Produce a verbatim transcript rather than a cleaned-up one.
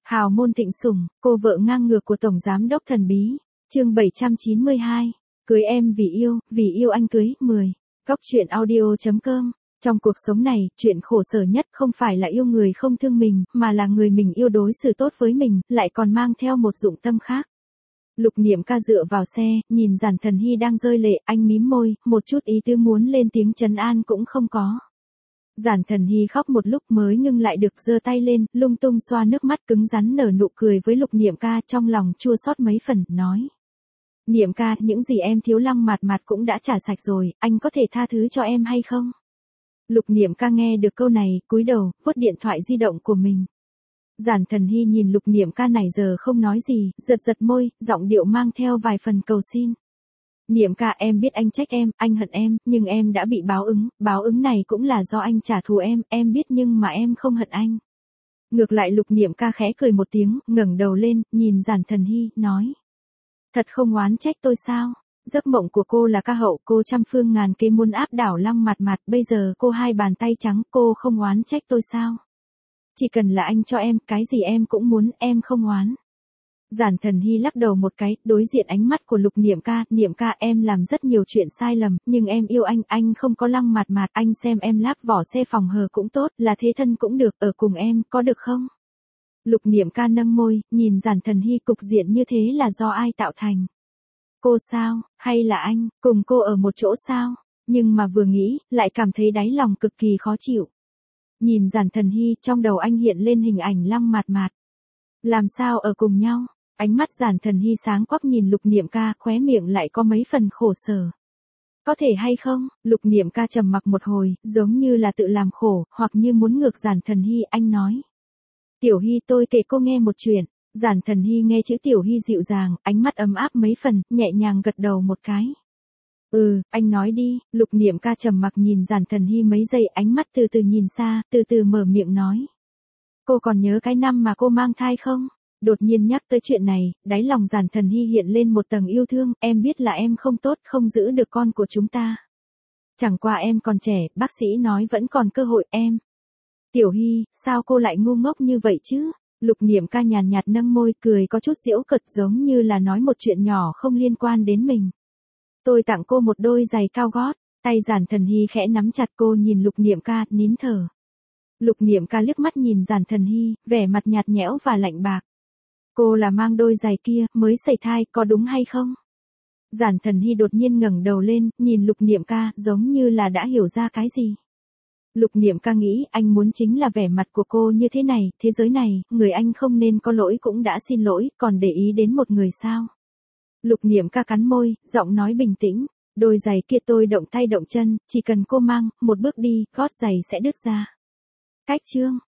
Hào môn thịnh sủng, cô vợ ngang ngược của Tổng Giám đốc thần bí. Chương bảy trăm chín mươi hai. Cưới em vì yêu, vì yêu anh cưới. mười. Góc truyện audio chấm com. Trong cuộc sống này, chuyện khổ sở nhất không phải là yêu người không thương mình, mà là người mình yêu đối xử tốt với mình, lại còn mang theo một dụng tâm khác. Lục Niệm Ca dựa vào xe, nhìn Giản Thần Hy đang rơi lệ, anh mím môi, một chút ý tứ muốn lên tiếng trấn an cũng không có. Giản Thần Hy khóc một lúc mới ngưng lại được, giơ tay lên, lung tung xoa nước mắt, cứng rắn nở nụ cười với Lục Niệm Ca, trong lòng chua xót mấy phần, nói: Niệm ca, những gì em thiếu Lăng Mạt Mạt cũng đã trả sạch rồi, anh có thể tha thứ cho em hay không? Lục Niệm Ca nghe được câu này, cúi đầu, vuốt điện thoại di động của mình. Giản Thần Hy nhìn Lục Niệm Ca này giờ không nói gì, giật giật môi, giọng điệu mang theo vài phần cầu xin. Niệm ca, em biết anh trách em, anh hận em, nhưng em đã bị báo ứng, báo ứng này cũng là do anh trả thù em, em biết nhưng mà em không hận anh. Ngược lại Lục Niệm Ca khẽ cười một tiếng, ngẩng đầu lên, nhìn Giản Thần Hy, nói: Thật không oán trách tôi sao? Giấc mộng của cô là ca hậu, cô trăm phương ngàn kế muốn áp đảo Lăng Mạt Mạt, bây giờ cô hai bàn tay trắng, cô không oán trách tôi sao? Chỉ cần là anh cho em, cái gì em cũng muốn, em không oán. Giản Thần Hy lắc đầu một cái, đối diện ánh mắt của Lục Niệm Ca, Niệm ca, em làm rất nhiều chuyện sai lầm, nhưng em yêu anh, anh không có Lăng Mạt Mạt, anh xem em láp vỏ xe phòng hờ cũng tốt, là thế thân cũng được, ở cùng em, có được không? Lục Niệm Ca nâng môi, nhìn Giản Thần Hy, cục diện như thế là do ai tạo thành? Cô sao, hay là anh, cùng cô ở một chỗ sao? Nhưng mà vừa nghĩ, lại cảm thấy đáy lòng cực kỳ khó chịu. Nhìn Giản Thần Hy, trong đầu anh hiện lên hình ảnh Lăng Mạt Mạt. Làm sao ở cùng nhau? Ánh mắt Giản Thần Hy sáng quắc nhìn Lục Niệm Ca, khóe miệng lại có mấy phần khổ sở. Có thể hay không? Lục Niệm Ca trầm mặc một hồi, giống như là tự làm khổ, hoặc như muốn ngược Giản Thần Hy, anh nói: Tiểu Hy, tôi kể cô nghe một chuyện. Giản Thần Hy nghe chữ Tiểu Hy dịu dàng, ánh mắt ấm áp mấy phần, nhẹ nhàng gật đầu một cái. Ừ, anh nói đi. Lục Niệm Ca trầm mặc nhìn Giản Thần Hy mấy giây, ánh mắt từ từ nhìn xa, từ từ mở miệng nói: Cô còn nhớ cái năm mà cô mang thai không? Đột nhiên nhắc tới chuyện này, đáy lòng Giản Thần Hy hiện lên một tầng yêu thương, em biết là em không tốt, không giữ được con của chúng ta. Chẳng qua em còn trẻ, bác sĩ nói vẫn còn cơ hội, em. Tiểu Hy, sao cô lại ngu ngốc như vậy chứ? Lục Niệm Ca nhàn nhạt nâng môi, cười có chút giễu cợt, giống như là nói một chuyện nhỏ không liên quan đến mình. Tôi tặng cô một đôi giày cao gót. Tay Giản Thần Hy khẽ nắm chặt, cô nhìn Lục Niệm Ca, nín thở. Lục Niệm Ca liếc mắt nhìn Giản Thần Hy, vẻ mặt nhạt nhẽo và lạnh bạc. Cô là mang đôi giày kia, mới sẩy thai, có đúng hay không? Giản Thần Hy đột nhiên ngẩng đầu lên, nhìn Lục Niệm Ca, giống như là đã hiểu ra cái gì. Lục Niệm Ca nghĩ, anh muốn chính là vẻ mặt của cô như thế này, thế giới này, người anh không nên có lỗi cũng đã xin lỗi, còn để ý đến một người sao? Lục Niệm Ca cắn môi, giọng nói bình tĩnh, đôi giày kia tôi động tay động chân, chỉ cần cô mang, một bước đi, gót giày sẽ đứt ra. Cách chương,